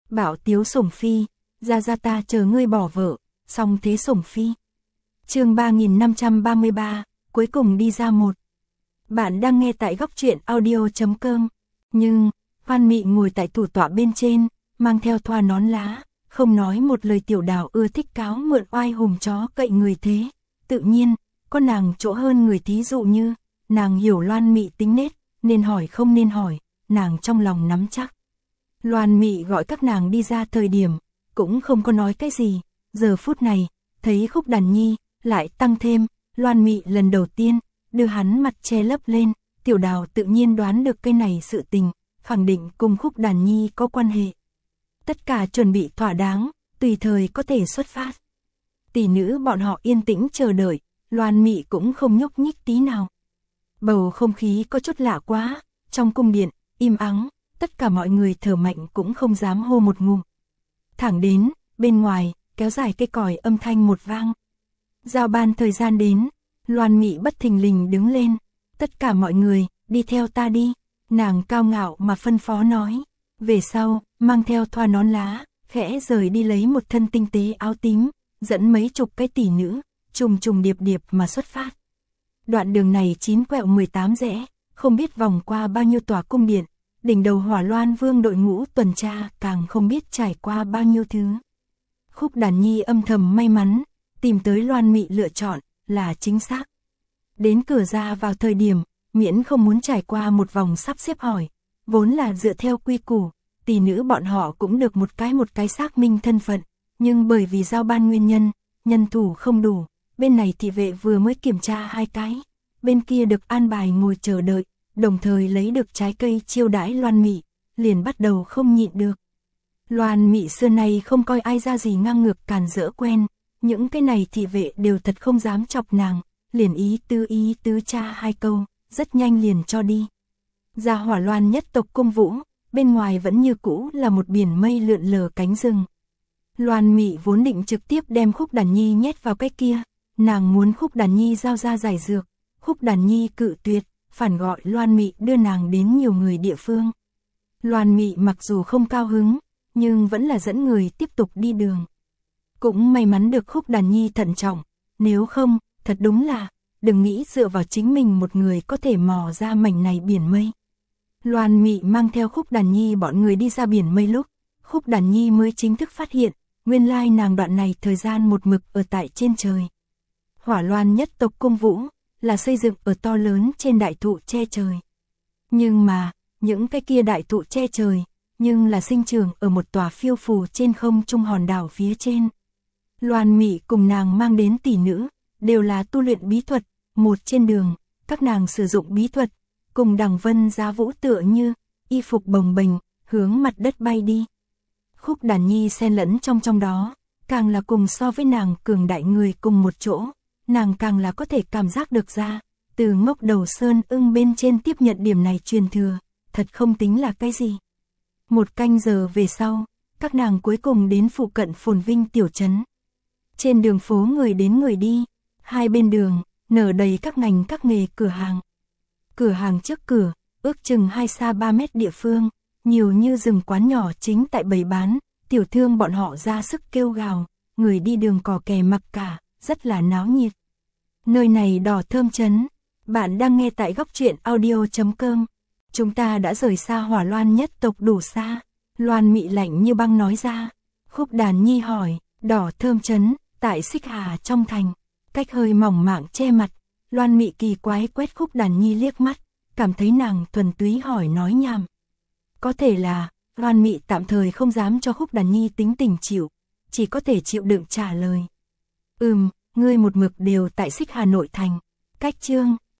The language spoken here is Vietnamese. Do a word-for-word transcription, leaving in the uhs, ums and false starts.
Bảo tiếu sủng phi, ra ra ta chờ ngươi bỏ vợ, xong thế sủng phi. Chương ba nghìn năm trăm ba mươi ba, cuối cùng đi ra một. Bạn đang nghe tại góc truyện audio chấm com. Nhưng, Hoan Mị ngồi tại thủ tọa bên trên, mang theo thoa nón lá, không nói một lời. Tiểu Đào ưa thích cáo mượn oai hùng chó cậy người thế. Tự nhiên, có nàng chỗ hơn người, thí dụ như, nàng hiểu Loan Mị tính nết, nên hỏi không nên hỏi, nàng trong lòng nắm chắc. Loan Mị gọi các nàng đi ra thời điểm, cũng không có nói cái gì. Giờ phút này, thấy Khúc Đàn Nhi, lại tăng thêm, Loan Mị lần đầu tiên, đưa hắn mặt che lấp lên. Tiểu Đào tự nhiên đoán được cái này sự tình, khẳng định cùng Khúc Đàn Nhi có quan hệ. Tất cả chuẩn bị thỏa đáng, tùy thời có thể xuất phát. Tỷ nữ bọn họ yên tĩnh chờ đợi, Loan Mị cũng không nhúc nhích tí nào. Bầu không khí có chút lạ quá, trong cung điện, im ắng, tất cả mọi người thở mạnh cũng không dám hô một ngụm. Thẳng đến, bên ngoài, kéo dài cây còi âm thanh một vang. Giao ban thời gian đến, Loan Mị bất thình lình đứng lên, tất cả mọi người, đi theo ta đi, nàng cao ngạo mà phân phó nói. Về sau, mang theo thoa nón lá, khẽ rời đi lấy một thân tinh tế áo tím, dẫn mấy chục cái tỷ nữ, trùng trùng điệp điệp mà xuất phát. Đoạn đường này chín quẹo mười tám rẽ, không biết vòng qua bao nhiêu tòa cung điện, đỉnh đầu Hỏa Loan Vương đội ngũ tuần tra càng không biết trải qua bao nhiêu thứ. Khúc Đàn Nhi âm thầm may mắn, tìm tới Loan Mị lựa chọn, là chính xác. Đến cửa ra vào thời điểm, miễn không muốn trải qua một vòng sắp xếp hỏi, vốn là dựa theo quy củ, tỷ nữ bọn họ cũng được một cái một cái xác minh thân phận, nhưng bởi vì giao ban nguyên nhân, nhân thủ không đủ, bên này thị vệ vừa mới kiểm tra hai cái, bên kia được an bài ngồi chờ đợi, đồng thời lấy được trái cây chiêu đãi Loan Mị, liền bắt đầu không nhịn được. Loan Mị xưa nay không coi ai ra gì ngang ngược càn rỡ quen, những cái này thị vệ đều thật không dám chọc nàng, liền ý tứ ý tứ tra hai câu, rất nhanh liền cho đi. Ra Hỏa Loan nhất tộc cung vũ, bên ngoài vẫn như cũ là một biển mây lượn lờ cánh rừng. Loan Mị vốn định trực tiếp đem Khúc Đàn Nhi nhét vào cái kia, nàng muốn Khúc Đàn Nhi giao ra giải dược, Khúc Đàn Nhi cự tuyệt, phản gọi Loan Mị đưa nàng đến nhiều người địa phương. Loan Mị mặc dù không cao hứng, nhưng vẫn là dẫn người tiếp tục đi đường. Cũng may mắn được Khúc Đàn Nhi thận trọng, nếu không, thật đúng là, đừng nghĩ dựa vào chính mình một người có thể mò ra mảnh này biển mây. Loan Mị mang theo Khúc Đàn Nhi bọn người đi ra biển mây lúc, Khúc Đàn Nhi mới chính thức phát hiện, nguyên lai nàng đoạn này thời gian một mực ở tại trên trời. Hỏa Loan nhất tộc cung vũ, là xây dựng ở to lớn trên đại thụ che trời. Nhưng mà, những cái kia đại thụ che trời, nhưng là sinh trưởng ở một tòa phiêu phù trên không trung hòn đảo phía trên. Loan Mị cùng nàng mang đến tỷ nữ, đều là tu luyện bí thuật, một trên đường, các nàng sử dụng bí thuật, cùng Đằng Vân Giá Vũ tựa như, y phục bồng bềnh, hướng mặt đất bay đi. Khúc Đàn Nhi xen lẫn trong trong đó, càng là cùng so với nàng cường đại người cùng một chỗ, nàng càng là có thể cảm giác được ra, từ Ngốc Đầu Sơn Ưng bên trên tiếp nhận điểm này truyền thừa, thật không tính là cái gì. Một canh giờ về sau, các nàng cuối cùng đến phụ cận phồn vinh tiểu trấn. Trên đường phố người đến người đi, hai bên đường, nở đầy các ngành các nghề cửa hàng. Cửa hàng trước cửa, ước chừng hai xa ba mét địa phương, nhiều như rừng quán nhỏ chính tại bày bán, tiểu thương bọn họ ra sức kêu gào, người đi đường cò kè mặc cả, rất là náo nhiệt. Nơi này đỏ thơm trấn, bạn đang nghe tại góc truyện audio chấm com. Chúng ta đã rời xa Hỏa Loan nhất tộc đủ xa, Loan Mị lạnh như băng nói ra. Khúc Đàn Nhi hỏi, đỏ thơm trấn, tại Xích Hà trong thành, cách hơi mỏng mảng che mặt. Loan Mị kỳ quái quét Khúc Đàn Nhi liếc mắt, cảm thấy nàng thuần túy hỏi nói nhảm. Có thể là, Loan Mị tạm thời không dám cho Khúc Đàn Nhi tính tình chịu, chỉ có thể chịu đựng trả lời. Ừm, ngươi một mực đều tại Xích Hà nội thành, cách chương